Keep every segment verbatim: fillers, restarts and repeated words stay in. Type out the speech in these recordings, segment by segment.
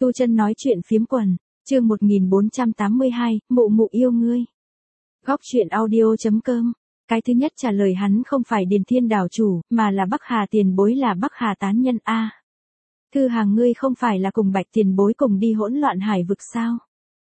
Tu Chân nói chuyện phiếm quần, chương một nghìn bốn trăm tám mươi hai, mụ mụ yêu ngươi. Góc truyện audio chấm com. Cái thứ nhất trả lời hắn không phải Điền Thiên đảo chủ, mà là Bắc Hà tiền bối, là Bắc Hà tán nhân a. Thư Hàng, ngươi không phải là cùng Bạch tiền bối cùng đi hỗn loạn hải vực sao?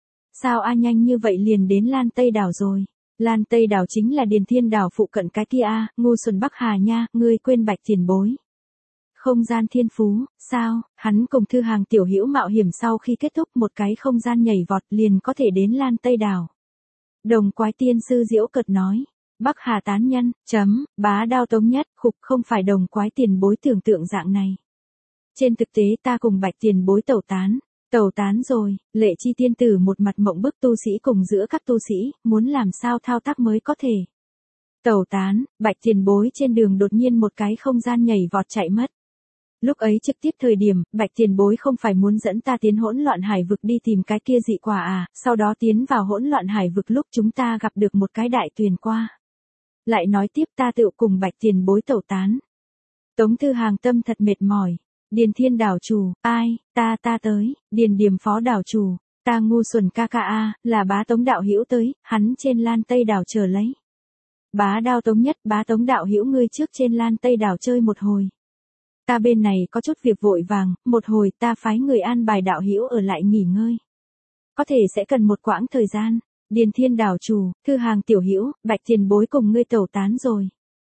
Sao a nhanh như vậy liền đến Lan Tây đảo rồi? Lan Tây đảo chính là Điền Thiên đảo phụ cận cái kia a, ngu xuẩn Bắc Hà nha, ngươi quên Bạch tiền bối. Không gian thiên phú, sao? Hắn cùng Thư Hàng tiểu hữu mạo hiểm sau khi kết thúc một cái không gian nhảy vọt liền có thể đến Lan Tây đảo. Đồng Quái tiên sư giễu cợt nói. Bắc Hà tán nhân, chấm, bá đao tống nhất, khục, không phải Đồng Quái tiền bối tưởng tượng dạng này. Trên thực tế ta cùng Bạch tiền bối tẩu tán, tẩu tán rồi. Lệ Chi tiên tử một mặt mộng bức, tu sĩ cùng giữa các tu sĩ, muốn làm sao thao tác mới có thể. Tẩu tán, Bạch tiền bối trên đường đột nhiên một cái không gian nhảy vọt chạy mất. Lúc ấy trực tiếp thời điểm, Bạch tiền bối không phải muốn dẫn ta tiến hỗn loạn hải vực đi tìm cái kia dị quả à, sau đó tiến vào hỗn loạn hải vực lúc chúng ta gặp được một cái đại tuyền qua. Lại nói tiếp ta tự cùng Bạch tiền bối tẩu tán. Tống Thư Hàng tâm thật mệt mỏi. Điền Thiên đảo chủ, ai, ta ta tới. Điền Điềm phó đảo chủ, ta ngu xuẩn ca ca a, là bá Tống đạo hữu tới, hắn trên Lan Tây đảo chờ lấy. Bá đao Tống nhất, bá Tống đạo hữu ngươi trước trên Lan Tây đảo chơi một hồi. Ta bên này có chút việc vội vàng, một hồi ta phái người an bài đạo hữu ở lại nghỉ ngơi. Có thể sẽ cần một quãng thời gian. Điền Thiên đảo chủ, Thư Hàng tiểu hữu, Bạch tiền bối cùng ngươi tẩu tán rồi.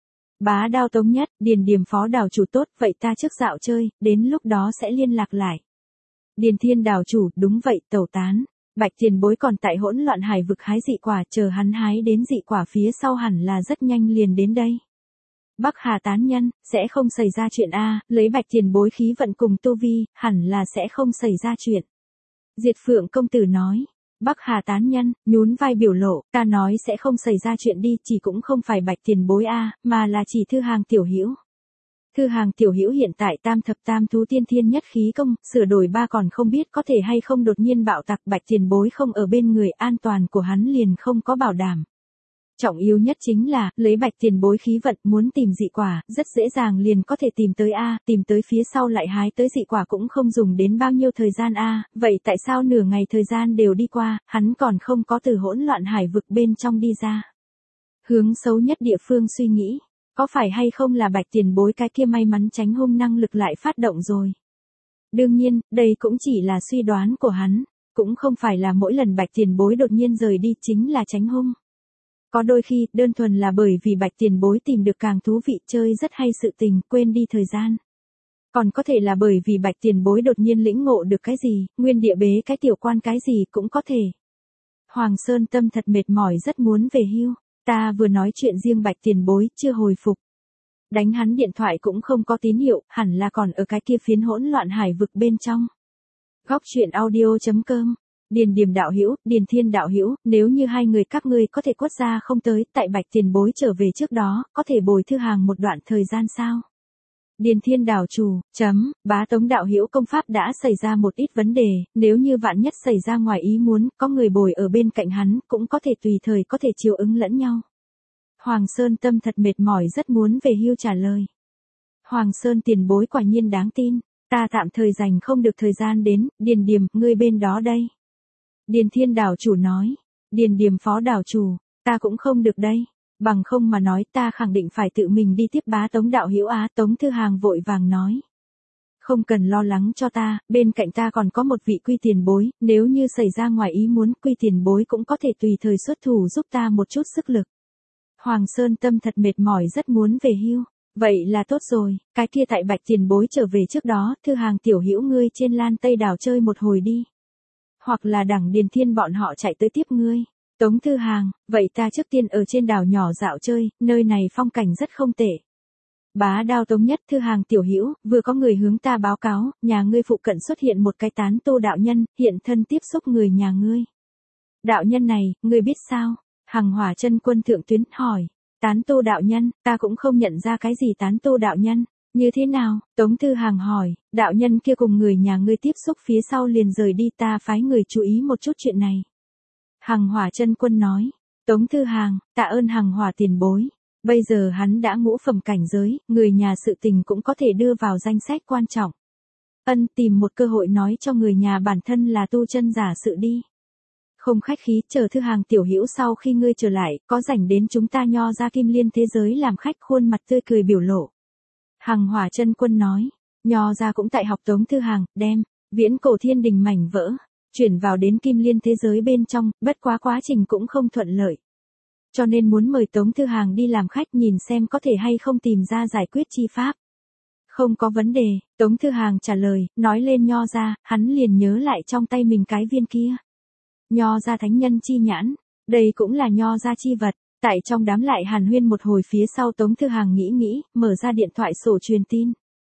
Bá đao Tống nhất, Điền Điềm phó đảo chủ tốt, vậy ta trước dạo chơi, đến lúc đó sẽ liên lạc lại. Điền Thiên đảo chủ, đúng vậy, tẩu tán. Bạch tiền bối còn tại hỗn loạn hải vực hái dị quả, chờ hắn hái đến dị quả phía sau hẳn là rất nhanh liền đến đây. Bắc Hà tán nhân, sẽ không xảy ra chuyện a, lấy Bạch tiền bối khí vận cùng tu vi, hẳn là sẽ không xảy ra chuyện. Diệt Phượng công tử nói. Bắc Hà tán nhân, nhún vai biểu lộ, ta nói sẽ không xảy ra chuyện đi, chỉ cũng không phải Bạch tiền bối a, mà là chỉ Thư Hàng tiểu hữu. Thư Hàng tiểu hữu hiện tại tam thập tam thú tiên thiên nhất khí công, sửa đổi ba còn không biết có thể hay không đột nhiên bạo tạc, Bạch tiền bối không ở bên người, an toàn của hắn liền không có bảo đảm. Trọng yếu nhất chính là, lấy Bạch tiền bối khí vận, muốn tìm dị quả, rất dễ dàng liền có thể tìm tới a, tìm tới phía sau lại hái tới dị quả cũng không dùng đến bao nhiêu thời gian a, vậy tại sao nửa ngày thời gian đều đi qua, hắn còn không có từ hỗn loạn hải vực bên trong đi ra. Hướng xấu nhất địa phương suy nghĩ, có phải hay không là Bạch tiền bối cái kia may mắn tránh hung năng lực lại phát động rồi. Đương nhiên, đây cũng chỉ là suy đoán của hắn, cũng không phải là mỗi lần Bạch tiền bối đột nhiên rời đi chính là tránh hung. Có đôi khi, đơn thuần là bởi vì Bạch tiền bối tìm được càng thú vị, chơi rất hay sự tình, quên đi thời gian. Còn có thể là bởi vì Bạch tiền bối đột nhiên lĩnh ngộ được cái gì, nguyên địa bế cái tiểu quan cái gì cũng có thể. Hoàng Sơn tâm thật mệt mỏi, rất muốn về hưu. Ta vừa nói chuyện riêng Bạch tiền bối, chưa hồi phục. Đánh hắn điện thoại cũng không có tín hiệu, hẳn là còn ở cái kia phiến hỗn loạn hải vực bên trong. Góc truyện audio chấm com. Điền Điềm đạo hữu, Điền Thiên đạo hữu, nếu như hai người các ngươi có thể quất ra không tới, tại Bạch tiền bối trở về trước đó, có thể bồi Thư Hàng một đoạn thời gian sao? Điền Thiên đảo chủ, chấm, bá Tống đạo hữu công pháp đã xảy ra một ít vấn đề, nếu như vạn nhất xảy ra ngoài ý muốn, có người bồi ở bên cạnh hắn, cũng có thể tùy thời có thể chiều ứng lẫn nhau. Hoàng Sơn tâm thật mệt mỏi, rất muốn về hưu trả lời. Hoàng Sơn tiền bối quả nhiên đáng tin, ta tạm thời dành không được thời gian đến, Điền Điềm, ngươi bên đó đây. Điền Thiên đảo chủ nói. Điền Điềm phó đảo chủ, ta cũng không được đây. Bằng không mà nói ta khẳng định phải tự mình đi tiếp bá Tống đạo hữu á. Tống Thư Hàng vội vàng nói. Không cần lo lắng cho ta, bên cạnh ta còn có một vị Quy tiền bối, nếu như xảy ra ngoài ý muốn, Quy tiền bối cũng có thể tùy thời xuất thủ giúp ta một chút sức lực. Hoàng Sơn tâm thật mệt mỏi, rất muốn về hưu. Vậy là tốt rồi, cái kia tại Bạch tiền bối trở về trước đó, Thư Hàng tiểu hữu ngươi trên Lan Tây đảo chơi một hồi đi. Hoặc là đẳng Điền Thiên bọn họ chạy tới tiếp ngươi. Tống Thư Hàng, vậy ta trước tiên ở trên đảo nhỏ dạo chơi, nơi này phong cảnh rất không tệ. Bá đao Tống nhất, Thư Hàng tiểu hữu, vừa có người hướng ta báo cáo, nhà ngươi phụ cận xuất hiện một cái tán tu đạo nhân, hiện thân tiếp xúc người nhà ngươi. Đạo nhân này, ngươi biết sao? Hằng Hỏa Chân Quân thượng tuyến hỏi. Tán tu đạo nhân, ta cũng không nhận ra cái gì tán tu đạo nhân. Như thế nào? Tống Thư Hàng hỏi, đạo nhân kia cùng người nhà ngươi tiếp xúc phía sau liền rời đi, ta phái người chú ý một chút chuyện này. Hằng Hỏa Chân Quân nói, Tống Thư Hàng, tạ ơn Hằng Hỏa tiền bối. Bây giờ hắn đã ngũ phẩm cảnh giới, người nhà sự tình cũng có thể đưa vào danh sách quan trọng. Ân, tìm một cơ hội nói cho người nhà bản thân là tu chân giả sự đi. Không khách khí, chờ Thư Hàng tiểu hữu sau khi ngươi trở lại, có rảnh đến chúng ta Nho ra Kim Liên thế giới làm khách, khuôn mặt tươi cười biểu lộ. Hằng Hỏa Chân Quân nói, Nho ra cũng tại học Tống Thư Hàng, đem viễn cổ thiên đình mảnh vỡ chuyển vào đến Kim Liên thế giới bên trong, bất quá quá trình cũng không thuận lợi. Cho nên muốn mời Tống Thư Hàng đi làm khách nhìn xem có thể hay không tìm ra giải quyết chi pháp. Không có vấn đề, Tống Thư Hàng trả lời, nói lên Nho ra, hắn liền nhớ lại trong tay mình cái viên kia. Nho ra thánh nhân chi nhãn, đây cũng là Nho ra chi vật. Tại trong đám lại hàn huyên một hồi phía sau Tống Thư Hàng nghĩ nghĩ, mở ra điện thoại sổ truyền tin.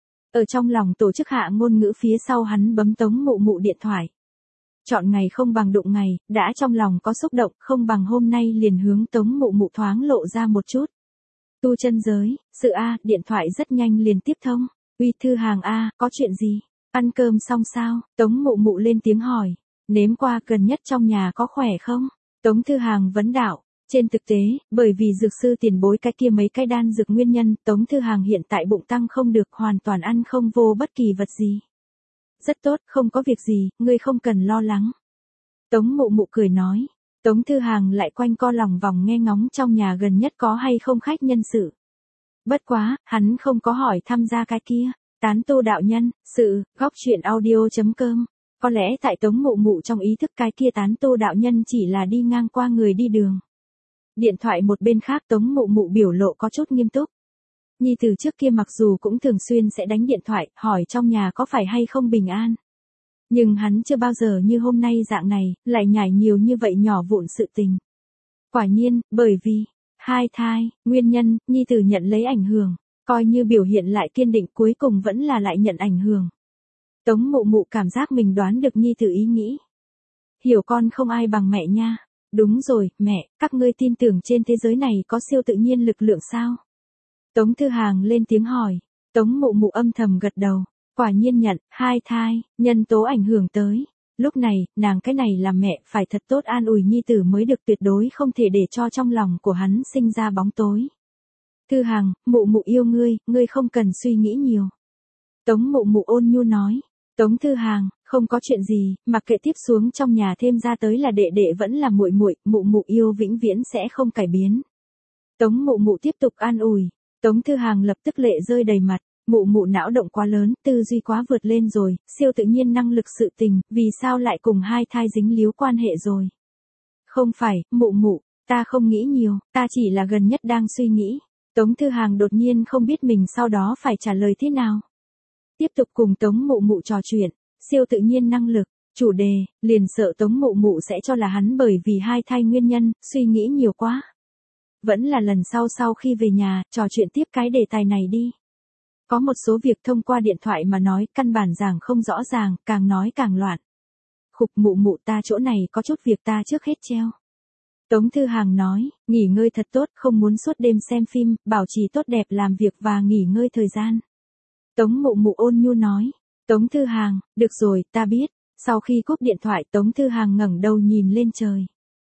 Ở trong lòng tổ chức hạ ngôn ngữ phía sau hắn bấm Tống Mụ Mụ điện thoại. Chọn ngày không bằng đụng ngày, đã trong lòng có xúc động, không bằng hôm nay liền hướng Tống Mụ Mụ thoáng lộ ra một chút. Tu chân giới, sự A, điện thoại rất nhanh liền tiếp thông. Uy Thư Hàng A, có chuyện gì? Ăn cơm xong sao? Tống Mụ Mụ lên tiếng hỏi. Nếm qua gần nhất trong nhà có khỏe không? Tống Thư Hàng vấn đạo. Trên thực tế, bởi vì dược sư tiền bối cái kia mấy cái đan dược nguyên nhân, Tống Thư Hàng hiện tại bụng tăng không được, hoàn toàn ăn không vô bất kỳ vật gì. Rất tốt, không có việc gì, ngươi không cần lo lắng. Tống Mụ Mụ cười nói. Tống Thư Hàng lại quanh co lòng vòng nghe ngóng trong nhà gần nhất có hay không khách nhân sự. Bất quá, hắn không có hỏi tham gia cái kia. Tán tu đạo nhân, sự, góc truyện audio chấm com. Có lẽ tại Tống Mụ Mụ trong ý thức cái kia tán tu đạo nhân chỉ là đi ngang qua người đi đường. Điện thoại một bên khác Tống Mụ Mụ biểu lộ có chút nghiêm túc. Nhi từ trước kia mặc dù cũng thường xuyên sẽ đánh điện thoại, hỏi trong nhà có phải hay không bình an. Nhưng hắn chưa bao giờ như hôm nay dạng này, lại nhảy nhiều như vậy nhỏ vụn sự tình. Quả nhiên, bởi vì, hai thai, nguyên nhân, Nhi tử nhận lấy ảnh hưởng, coi như biểu hiện lại kiên định cuối cùng vẫn là lại nhận ảnh hưởng. Tống Mụ Mụ cảm giác mình đoán được Nhi tử ý nghĩ. Hiểu con không ai bằng mẹ nha. Đúng rồi, mẹ, các ngươi tin tưởng trên thế giới này có siêu tự nhiên lực lượng sao? Tống Thư Hàng lên tiếng hỏi. Tống Mụ Mụ âm thầm gật đầu. Quả nhiên nhận, hai thai, nhân tố ảnh hưởng tới. Lúc này, nàng cái này làm mẹ phải thật tốt an ủi nhi tử mới được, tuyệt đối không thể để cho trong lòng của hắn sinh ra bóng tối. Thư Hàng, Mụ Mụ yêu ngươi, ngươi không cần suy nghĩ nhiều. Tống Mụ Mụ ôn nhu nói. Tống Thư Hàng, không có chuyện gì, mặc kệ tiếp xuống trong nhà thêm ra tới là đệ đệ vẫn là muội muội, Mụ Mụ yêu vĩnh viễn sẽ không cải biến. Tống Mụ Mụ tiếp tục an ủi. Tống Thư Hàng lập tức lệ rơi đầy mặt. Mụ Mụ não động quá lớn, tư duy quá vượt lên rồi, siêu tự nhiên năng lực sự tình, vì sao lại cùng hai thai dính líu quan hệ rồi? Không phải, Mụ Mụ, ta không nghĩ nhiều, ta chỉ là gần nhất đang suy nghĩ. Tống Thư Hàng đột nhiên không biết mình sau đó phải trả lời thế nào. Tiếp tục cùng Tống Mụ Mụ trò chuyện, siêu tự nhiên năng lực, chủ đề, liền sợ Tống Mụ Mụ sẽ cho là hắn bởi vì hai thai nguyên nhân, suy nghĩ nhiều quá. Vẫn là lần sau sau khi về nhà, trò chuyện tiếp cái đề tài này đi. Có một số việc thông qua điện thoại mà nói, căn bản giảng không rõ ràng, càng nói càng loạn. Khục Mụ Mụ, ta chỗ này có chút việc ta trước hết treo. Tống Thư Hàng nói, nghỉ ngơi thật tốt, không muốn suốt đêm xem phim, bảo trì tốt đẹp làm việc và nghỉ ngơi thời gian. Tống Mụ Mụ ôn nhu nói. Tống Thư Hàng, được rồi, ta biết. Sau khi cúp điện thoại, Tống Thư Hàng ngẩng đầu nhìn lên trời.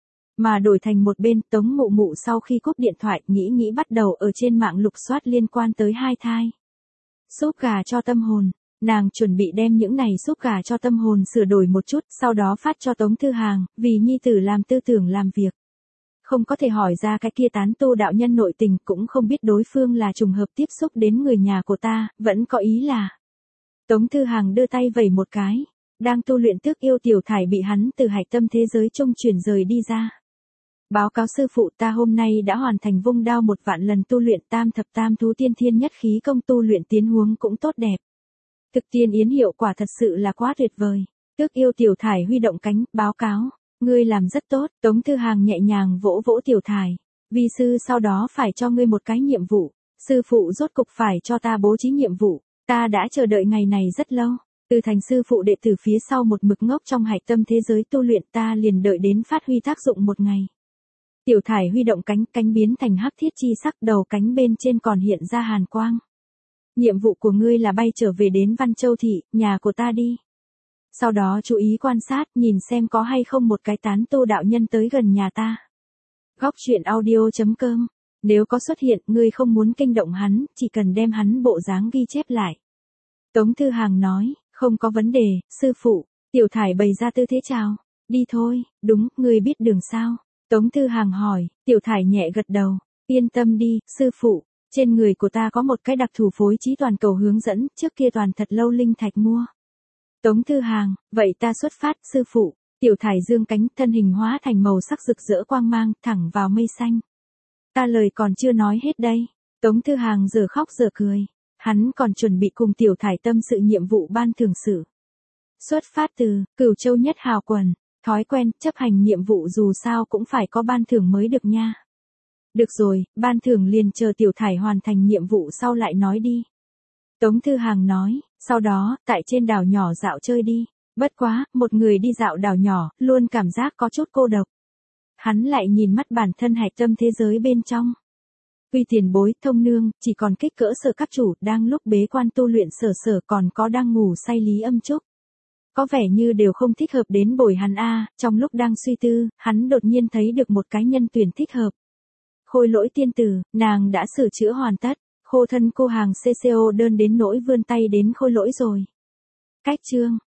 Mà đổi thành một bên, Tống Mụ Mụ sau khi cúp điện thoại, nghĩ nghĩ bắt đầu ở trên mạng lục soát liên quan tới hai thai. Súp gà cho tâm hồn. Nàng chuẩn bị đem những này súp gà cho tâm hồn sửa đổi một chút, sau đó phát cho Tống Thư Hàng, vì nhi tử làm tư tưởng làm việc. Không có thể hỏi ra cái kia tán tu đạo nhân nội tình, cũng không biết đối phương là trùng hợp tiếp xúc đến người nhà của ta, vẫn có ý là. Tống Thư Hàng đưa tay vẩy một cái. Đang tu luyện tước yêu tiểu thải bị hắn từ hải tâm thế giới trung chuyển rời đi ra. Báo cáo sư phụ, ta hôm nay đã hoàn thành vung đao một vạn lần tu luyện tam thập tam thú tiên thiên nhất khí công, tu luyện tiến huống cũng tốt đẹp. Thực tiên yến hiệu quả thật sự là quá tuyệt vời. Tước yêu tiểu thải huy động cánh, báo cáo. Ngươi làm rất tốt. Tống Thư Hàng nhẹ nhàng vỗ vỗ tiểu thải. Vi sư sau đó phải cho ngươi một cái nhiệm vụ. Sư phụ rốt cục phải cho ta bố trí nhiệm vụ. Ta đã chờ đợi ngày này rất lâu. Từ thành sư phụ đệ tử phía sau một mực ngốc trong hải tâm thế giới tu luyện, ta liền đợi đến phát huy tác dụng một ngày. Tiểu thải huy động cánh, cánh biến thành hắc thiết chi sắc, đầu cánh bên trên còn hiện ra hàn quang. Nhiệm vụ của ngươi là bay trở về đến Văn Châu Thị, nhà của ta đi. Sau đó chú ý quan sát, nhìn xem có hay không một cái tán tu đạo nhân tới gần nhà ta. Góc truyện audio chấm com. Nếu có xuất hiện, ngươi không muốn kinh động hắn, chỉ cần đem hắn bộ dáng ghi chép lại. Tống Thư Hàng nói, Không có vấn đề, sư phụ. Tiểu Thải bày ra tư thế chào. Đi thôi, đúng, ngươi biết đường sao? Tống Thư Hàng hỏi, Tiểu Thải nhẹ gật đầu. Yên tâm đi, sư phụ. Trên người của ta có một cái đặc thù phối trí toàn cầu hướng dẫn, trước kia toàn thật lâu linh thạch mua. Tống Thư Hàng, vậy ta xuất phát, sư phụ. Tiểu Thải dương cánh, thân hình hóa thành màu sắc rực rỡ quang mang, thẳng vào mây xanh. Ta lời còn chưa nói hết đây. Tống Thư Hàng giờ khóc giờ cười. Hắn còn chuẩn bị cùng Tiểu Thải tâm sự nhiệm vụ ban thưởng sự. Xuất phát từ Cửu Châu Nhất Hào Quần, thói quen chấp hành nhiệm vụ dù sao cũng phải có ban thưởng mới được nha. Được rồi, ban thưởng liền chờ Tiểu Thải hoàn thành nhiệm vụ sau lại nói đi. Tống Thư Hàng nói, sau đó, tại trên đảo nhỏ dạo chơi đi. Bất quá, một người đi dạo đảo nhỏ, luôn cảm giác có chút cô độc. Hắn lại nhìn mắt bản thân hạch tâm thế giới bên trong. Quy Tiền Bối, Thông Nương, chỉ còn kích cỡ Sở các chủ, đang lúc bế quan tu luyện Sở Sở còn có đang ngủ say Lý Âm Trúc. Có vẻ như đều không thích hợp đến bồi hắn a. Trong lúc đang suy tư, hắn đột nhiên thấy được một cái nhân tuyển thích hợp. Khôi Lỗi tiên tử, nàng đã sửa chữa hoàn tất, khô thân cô hàng xê xê ô đơn đến nỗi vươn tay đến Khôi Lỗi rồi. Cách chương